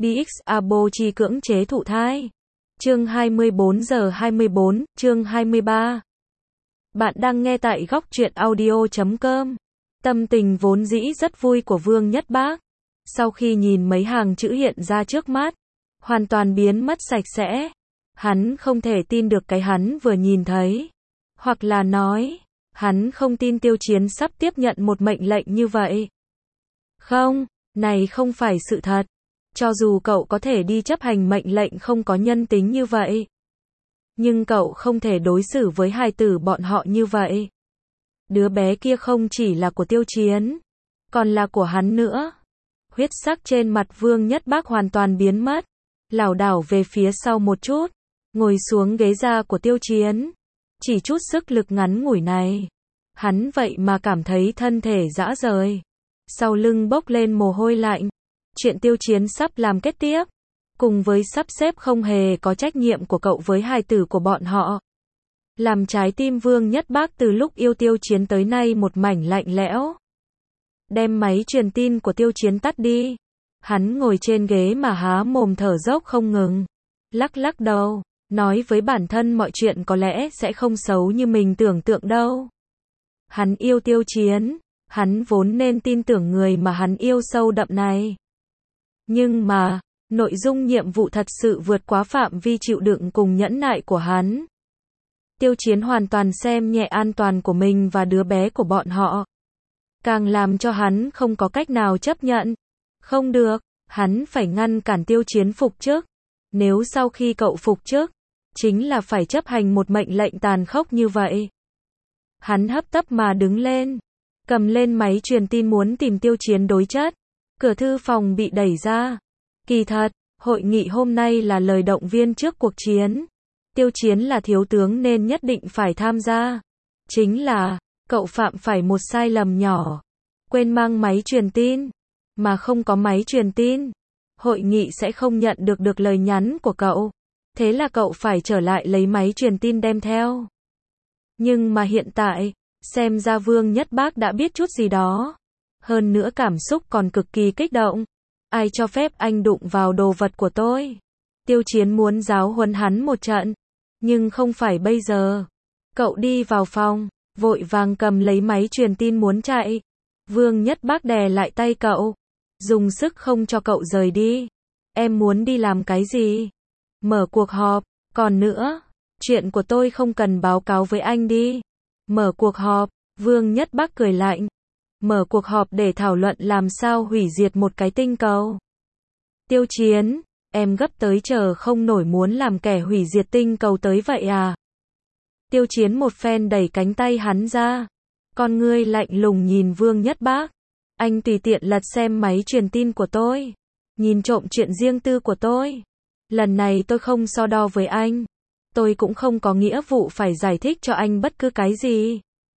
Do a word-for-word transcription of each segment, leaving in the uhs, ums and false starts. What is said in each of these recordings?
đê ích Abo chi cưỡng chế thụ thai. Chương hai mươi bốn giờ hai mươi bốn, chương hai mươi ba. Bạn đang nghe tại góc truyện audio chấm com. Tâm tình vốn dĩ rất vui của Vương Nhất Bác. Sau khi nhìn mấy hàng chữ hiện ra trước mắt, hoàn toàn biến mất sạch sẽ. Hắn không thể tin được cái hắn vừa nhìn thấy. Hoặc là nói, hắn không tin Tiêu Chiến sắp tiếp nhận một mệnh lệnh như vậy. Không, này không phải sự thật. Cho dù cậu có thể đi chấp hành mệnh lệnh không có nhân tính như vậy, nhưng cậu không thể đối xử với hài tử bọn họ như vậy. Đứa bé kia không chỉ là của Tiêu Chiến, còn là của hắn nữa. Huyết sắc trên mặt Vương Nhất Bác hoàn toàn biến mất, lảo đảo về phía sau một chút, ngồi xuống ghế da của Tiêu Chiến. Chỉ chút sức lực ngắn ngủi này, hắn vậy mà cảm thấy thân thể rã rời, sau lưng bốc lên mồ hôi lạnh. Chuyện Tiêu Chiến sắp làm kết tiếp, cùng với sắp xếp không hề có trách nhiệm của cậu với hài tử của bọn họ, làm trái tim Vương Nhất Bác từ lúc yêu Tiêu Chiến tới nay một mảnh lạnh lẽo. Đem máy truyền tin của Tiêu Chiến tắt đi. Hắn ngồi trên ghế mà há mồm thở dốc không ngừng, lắc lắc đầu, nói với bản thân mọi chuyện có lẽ sẽ không xấu như mình tưởng tượng đâu. Hắn yêu Tiêu Chiến, hắn vốn nên tin tưởng người mà hắn yêu sâu đậm này. Nhưng mà, nội dung nhiệm vụ thật sự vượt quá phạm vi chịu đựng cùng nhẫn nại của hắn. Tiêu Chiến hoàn toàn xem nhẹ an toàn của mình và đứa bé của bọn họ, càng làm cho hắn không có cách nào chấp nhận. Không được, hắn phải ngăn cản Tiêu Chiến phục chức. Nếu sau khi cậu phục chức, chính là phải chấp hành một mệnh lệnh tàn khốc như vậy. Hắn hấp tấp mà đứng lên, cầm lên máy truyền tin muốn tìm Tiêu Chiến đối chất. Cửa thư phòng bị đẩy ra. Kỳ thật, hội nghị hôm nay là lời động viên trước cuộc chiến. Tiêu Chiến là thiếu tướng nên nhất định phải tham gia. Chính là, cậu phạm phải một sai lầm nhỏ. Quên mang máy truyền tin. Mà không có máy truyền tin, hội nghị sẽ không nhận được được lời nhắn của cậu. Thế là cậu phải trở lại lấy máy truyền tin đem theo. Nhưng mà hiện tại, xem ra Vương Nhất Bác đã biết chút gì đó. Hơn nữa cảm xúc còn cực kỳ kích động. Ai cho phép anh đụng vào đồ vật của tôi? Tiêu Chiến muốn giáo huấn hắn một trận. Nhưng không phải bây giờ. Cậu đi vào phòng, vội vàng cầm lấy máy truyền tin muốn chạy. Vương Nhất Bác đè lại tay cậu, dùng sức không cho cậu rời đi. Em muốn đi làm cái gì? Mở cuộc họp. Còn nữa, chuyện của tôi không cần báo cáo với anh đi. Mở cuộc họp. Vương Nhất Bác cười lạnh. Mở cuộc họp để thảo luận làm sao hủy diệt một cái tinh cầu. Tiêu Chiến, em gấp tới chờ không nổi muốn làm kẻ hủy diệt tinh cầu tới vậy à? Tiêu Chiến một phen đẩy cánh tay hắn ra. Con ngươi lạnh lùng nhìn Vương Nhất Bác. Anh tùy tiện lật xem máy truyền tin của tôi, nhìn trộm chuyện riêng tư của tôi. Lần này tôi không so đo với anh. Tôi cũng không có nghĩa vụ phải giải thích cho anh bất cứ cái gì.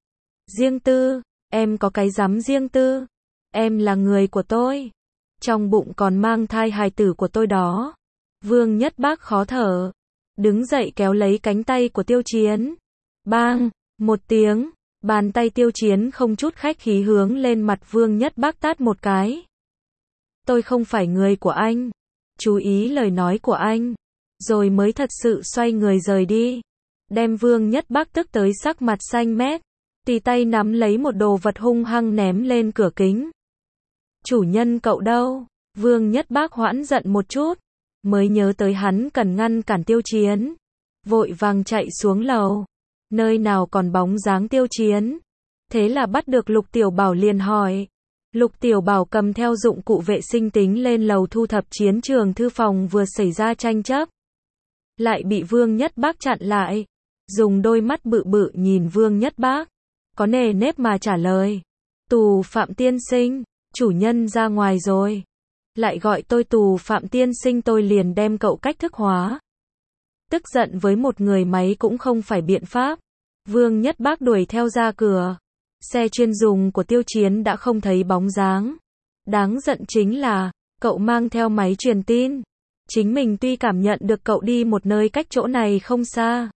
Riêng tư? Em có cái dám riêng tư? Em là người của tôi. Trong bụng còn mang thai hài tử của tôi đó. Vương Nhất Bác khó thở, đứng dậy kéo lấy cánh tay của Tiêu Chiến. Bang! Một tiếng, bàn tay Tiêu Chiến không chút khách khí hướng lên mặt Vương Nhất Bác tát một cái. Tôi không phải người của anh. Chú ý lời nói của anh. Rồi mới thật sự xoay người rời đi. Đem Vương Nhất Bác tức tới sắc mặt xanh mét. Tì tay nắm lấy một đồ vật hung hăng ném lên cửa kính. Chủ nhân cậu đâu? Vương Nhất Bác hoãn giận một chút, mới nhớ tới hắn cần ngăn cản Tiêu Chiến. Vội vàng chạy xuống lầu. Nơi nào còn bóng dáng Tiêu Chiến. Thế là bắt được Lục Tiểu Bảo liền hỏi. Lục Tiểu Bảo cầm theo dụng cụ vệ sinh tính lên lầu thu thập chiến trường thư phòng vừa xảy ra tranh chấp. Lại bị Vương Nhất Bác chặn lại. Dùng đôi mắt bự bự nhìn Vương Nhất Bác. Có nề nếp mà trả lời. Tù Phạm tiên sinh, chủ nhân ra ngoài rồi. Lại gọi tôi Tù Phạm tiên sinh tôi liền đem cậu cách thức hóa. Tức giận với một người máy cũng không phải biện pháp. Vương Nhất Bác đuổi theo ra cửa. Xe chuyên dùng của Tiêu Chiến đã không thấy bóng dáng. Đáng giận chính là, cậu mang theo máy truyền tin. Chính mình tuy cảm nhận được cậu đi một nơi cách chỗ này không xa,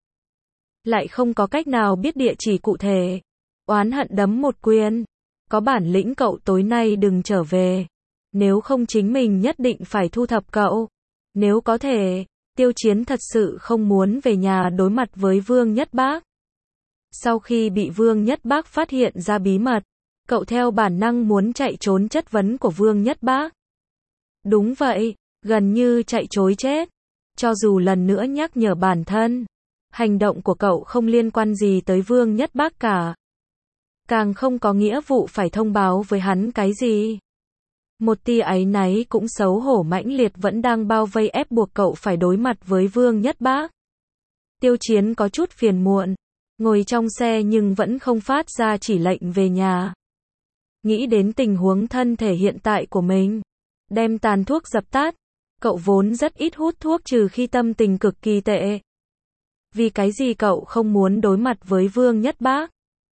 lại không có cách nào biết địa chỉ cụ thể. Oán hận đấm một quyền. Có bản lĩnh cậu tối nay đừng trở về. Nếu không chính mình nhất định phải thu thập cậu. Nếu có thể, Tiêu Chiến thật sự không muốn về nhà đối mặt với Vương Nhất Bác. Sau khi bị Vương Nhất Bác phát hiện ra bí mật, cậu theo bản năng muốn chạy trốn chất vấn của Vương Nhất Bác. Đúng vậy, gần như chạy trối chết. Cho dù lần nữa nhắc nhở bản thân, hành động của cậu không liên quan gì tới Vương Nhất Bác cả. Càng không có nghĩa vụ phải thông báo với hắn cái gì. Một tia áy náy cũng xấu hổ mãnh liệt vẫn đang bao vây ép buộc cậu phải đối mặt với Vương Nhất Bác. Tiêu Chiến có chút phiền muộn, ngồi trong xe nhưng vẫn không phát ra chỉ lệnh về nhà. Nghĩ đến tình huống thân thể hiện tại của mình, đem tàn thuốc dập tắt, cậu vốn rất ít hút thuốc trừ khi tâm tình cực kỳ tệ. Vì cái gì cậu không muốn đối mặt với Vương Nhất Bác?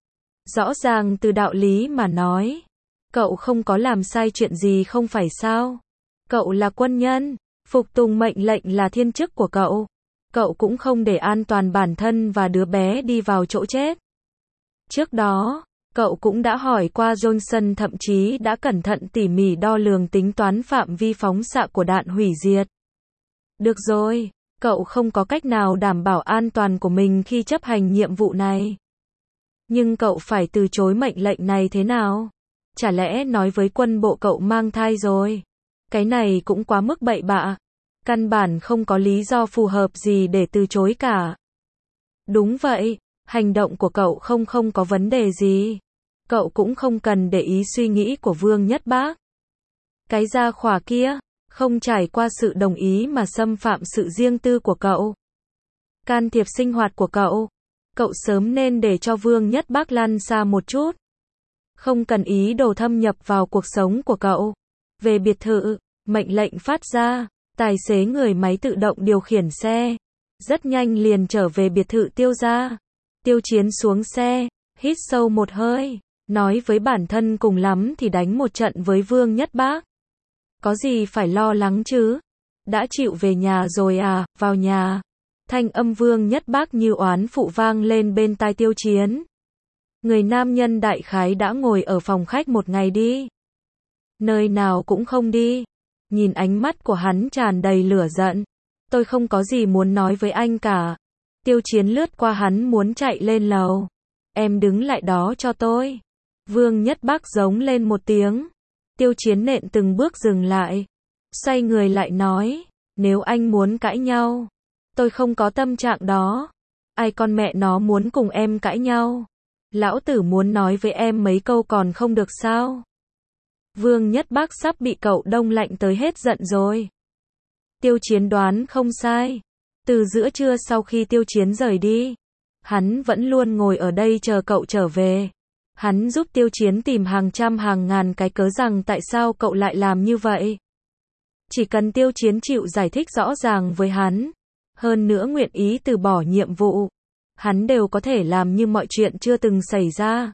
Rõ ràng từ đạo lý mà nói, cậu không có làm sai chuyện gì không phải sao? Cậu là quân nhân, phục tùng mệnh lệnh là thiên chức của cậu. Cậu cũng không để an toàn bản thân và đứa bé đi vào chỗ chết. Trước đó, cậu cũng đã hỏi qua Johnson, thậm chí đã cẩn thận tỉ mỉ đo lường tính toán phạm vi phóng xạ của đạn hủy diệt. Được rồi, cậu không có cách nào đảm bảo an toàn của mình khi chấp hành nhiệm vụ này. Nhưng cậu phải từ chối mệnh lệnh này thế nào? Chả lẽ nói với quân bộ cậu mang thai rồi? Cái này cũng quá mức bậy bạ. Căn bản không có lý do phù hợp gì để từ chối cả. Đúng vậy, hành động của cậu không không có vấn đề gì. Cậu cũng không cần để ý suy nghĩ của Vương Nhất Bác. Cái gia khỏa kia, không trải qua sự đồng ý mà xâm phạm sự riêng tư của cậu. Can thiệp sinh hoạt của cậu. Cậu sớm nên để cho Vương Nhất Bác lăn xa một chút. Không cần ý đồ thâm nhập vào cuộc sống của cậu. Về biệt thự, mệnh lệnh phát ra, tài xế người máy tự động điều khiển xe. Rất nhanh liền trở về biệt thự Tiêu gia. Tiêu Chiến xuống xe, hít sâu một hơi, nói với bản thân cùng lắm thì đánh một trận với Vương Nhất Bác. Có gì phải lo lắng chứ? Đã chịu về nhà rồi à, vào nhà. Thanh âm Vương Nhất Bác như oán phụ vang lên bên tai Tiêu Chiến. Người nam nhân đại khái đã ngồi ở phòng khách một ngày đi. Nơi nào cũng không đi. Nhìn ánh mắt của hắn tràn đầy lửa giận. Tôi không có gì muốn nói với anh cả. Tiêu Chiến lướt qua hắn muốn chạy lên lầu. Em đứng lại đó cho tôi. Vương Nhất Bác giống lên một tiếng. Tiêu Chiến nện từng bước dừng lại. Xoay người lại nói. Nếu anh muốn cãi nhau, tôi không có tâm trạng đó. Ai con mẹ nó muốn cùng em cãi nhau? Lão tử muốn nói với em mấy câu còn không được sao? Vương Nhất Bác sắp bị cậu đông lạnh tới hết giận rồi. Tiêu Chiến đoán không sai. Từ giữa trưa sau khi Tiêu Chiến rời đi, hắn vẫn luôn ngồi ở đây chờ cậu trở về. Hắn giúp Tiêu Chiến tìm hàng trăm hàng ngàn cái cớ rằng tại sao cậu lại làm như vậy. Chỉ cần Tiêu Chiến chịu giải thích rõ ràng với hắn, hơn nữa nguyện ý từ bỏ nhiệm vụ, hắn đều có thể làm như mọi chuyện chưa từng xảy ra.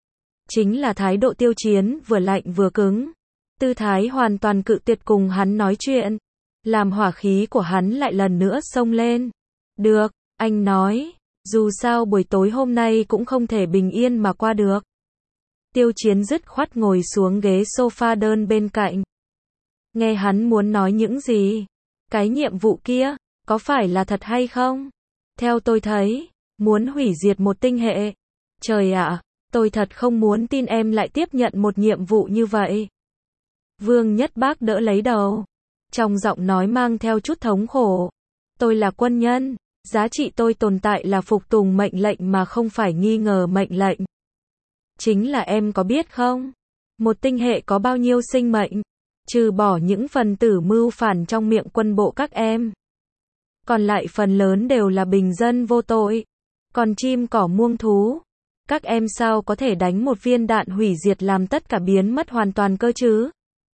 Chính là thái độ Tiêu Chiến vừa lạnh vừa cứng. Tư thái hoàn toàn cự tuyệt cùng hắn nói chuyện. Làm hỏa khí của hắn lại lần nữa xông lên. Được, anh nói. Dù sao buổi tối hôm nay cũng không thể bình yên mà qua được. Tiêu Chiến dứt khoát ngồi xuống ghế sofa đơn bên cạnh. Nghe hắn muốn nói những gì. Cái nhiệm vụ kia, có phải là thật hay không? Theo tôi thấy, muốn hủy diệt một tinh hệ. Trời ạ, tôi thật không muốn tin em lại tiếp nhận một nhiệm vụ như vậy. Vương Nhất Bác đỡ lấy đầu. Trong giọng nói mang theo chút thống khổ. Tôi là quân nhân. Giá trị tôi tồn tại là phục tùng mệnh lệnh mà không phải nghi ngờ mệnh lệnh. Chính là em có biết không? Một tinh hệ có bao nhiêu sinh mệnh? Trừ bỏ những phần tử mưu phản trong miệng quân bộ các em. Còn lại phần lớn đều là bình dân vô tội. Còn chim cỏ muông thú. Các em sao có thể đánh một viên đạn hủy diệt làm tất cả biến mất hoàn toàn cơ chứ?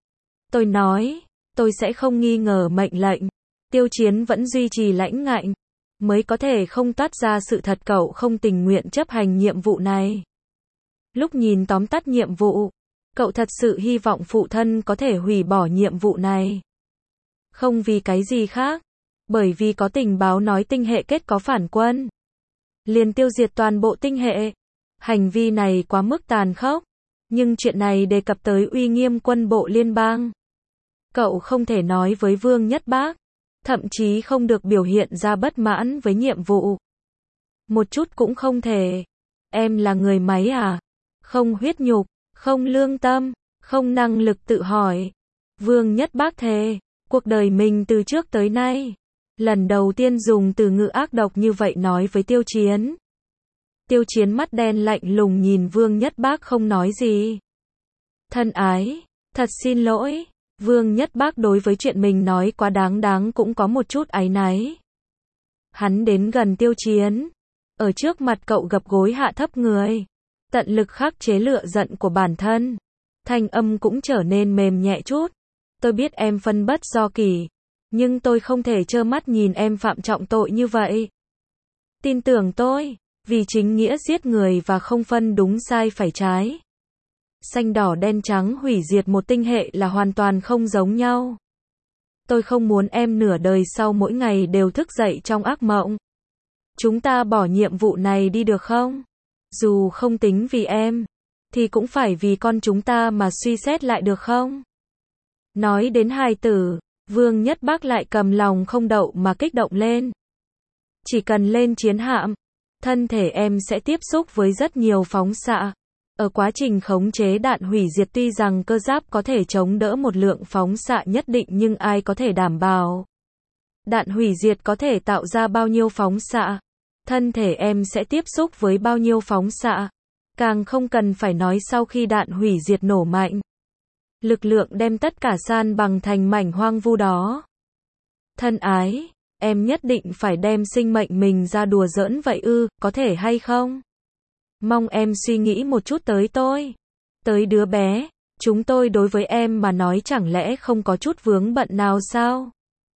Tôi nói, tôi sẽ không nghi ngờ mệnh lệnh. Tiêu Chiến vẫn duy trì lãnh ngạnh. Mới có thể không toát ra sự thật cậu không tình nguyện chấp hành nhiệm vụ này. Lúc nhìn tóm tắt nhiệm vụ, cậu thật sự hy vọng phụ thân có thể hủy bỏ nhiệm vụ này. Không vì cái gì khác. Bởi vì có tình báo nói tinh hệ kết có phản quân. Liền tiêu diệt toàn bộ tinh hệ. Hành vi này quá mức tàn khốc. Nhưng chuyện này đề cập tới uy nghiêm quân bộ liên bang. Cậu không thể nói với Vương Nhất Bác, thậm chí không được biểu hiện ra bất mãn với nhiệm vụ. Một chút cũng không thể. Em là người máy à? Không huyết nhục, không lương tâm, không năng lực tự hỏi. Vương Nhất Bác thề, cuộc đời mình từ trước tới nay, lần đầu tiên dùng từ ngữ ác độc như vậy nói với Tiêu Chiến. Tiêu Chiến mắt đen lạnh lùng nhìn Vương Nhất Bác không nói gì. Thân ái, thật xin lỗi. Vương Nhất Bác đối với chuyện mình nói quá đáng đáng cũng có một chút áy náy. Hắn đến gần Tiêu Chiến, ở trước mặt cậu gập gối hạ thấp người, tận lực khắc chế lửa giận của bản thân. Thanh âm cũng trở nên mềm nhẹ chút. Tôi biết em phân bất do kỷ, nhưng tôi không thể trơ mắt nhìn em phạm trọng tội như vậy. Tin tưởng tôi, vì chính nghĩa giết người và không phân đúng sai phải trái. Xanh đỏ đen trắng hủy diệt một tinh hệ là hoàn toàn không giống nhau. Tôi không muốn em nửa đời sau mỗi ngày đều thức dậy trong ác mộng. Chúng ta bỏ nhiệm vụ này đi được không? Dù không tính vì em, thì cũng phải vì con chúng ta mà suy xét lại được không? Nói đến hai từ, Vương Nhất Bác lại cầm lòng không đậu mà kích động lên. Chỉ cần lên chiến hạm, thân thể em sẽ tiếp xúc với rất nhiều phóng xạ. Ở quá trình khống chế đạn hủy diệt tuy rằng cơ giáp có thể chống đỡ một lượng phóng xạ nhất định nhưng ai có thể đảm bảo đạn hủy diệt có thể tạo ra bao nhiêu phóng xạ, thân thể em sẽ tiếp xúc với bao nhiêu phóng xạ. Càng không cần phải nói sau khi đạn hủy diệt nổ mạnh, lực lượng đem tất cả san bằng thành mảnh hoang vu đó. Thân ái, em nhất định phải đem sinh mệnh mình ra đùa giỡn vậy ư, có thể hay không? Mong em suy nghĩ một chút tới tôi, tới đứa bé, chúng tôi đối với em mà nói chẳng lẽ không có chút vướng bận nào sao?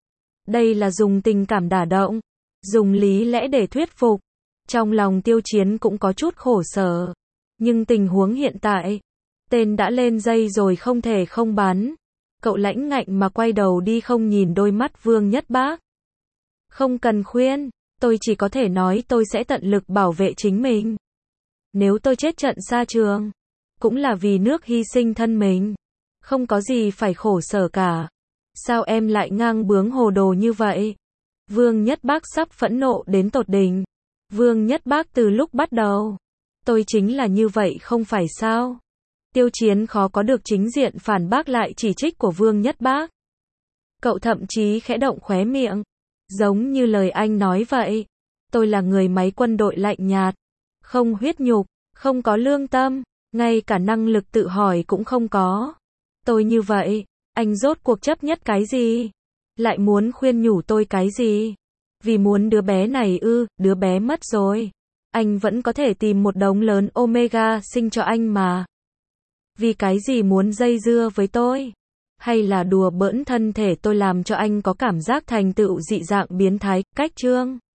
Đây là dùng tình cảm đả động, dùng lý lẽ để thuyết phục. Trong lòng Tiêu Chiến cũng có chút khổ sở, nhưng tình huống hiện tại, tên đã lên dây rồi không thể không bắn. Cậu lãnh ngạnh mà quay đầu đi không nhìn đôi mắt Vương Nhất Bác. Không cần khuyên, tôi chỉ có thể nói tôi sẽ tận lực bảo vệ chính mình. Nếu tôi chết trận xa trường, cũng là vì nước hy sinh thân mình. Không có gì phải khổ sở cả. Sao em lại ngang bướng hồ đồ như vậy? Vương Nhất Bác sắp phẫn nộ đến tột đỉnh. Vương Nhất Bác từ lúc bắt đầu, tôi chính là như vậy không phải sao? Tiêu Chiến khó có được chính diện phản bác lại chỉ trích của Vương Nhất Bác. Cậu thậm chí khẽ động khóe miệng, giống như lời anh nói vậy. Tôi là người máy quân đội lạnh nhạt, không huyết nhục, không có lương tâm, ngay cả năng lực tự hỏi cũng không có. Tôi như vậy, anh rốt cuộc chấp nhất cái gì? Lại muốn khuyên nhủ tôi cái gì? Vì muốn đứa bé này ư, đứa bé mất rồi. Anh vẫn có thể tìm một đống lớn Omega sinh cho anh mà. Vì cái gì muốn dây dưa với tôi? Hay là đùa bỡn thân thể tôi làm cho anh có cảm giác thành tựu dị dạng biến thái, cách chương?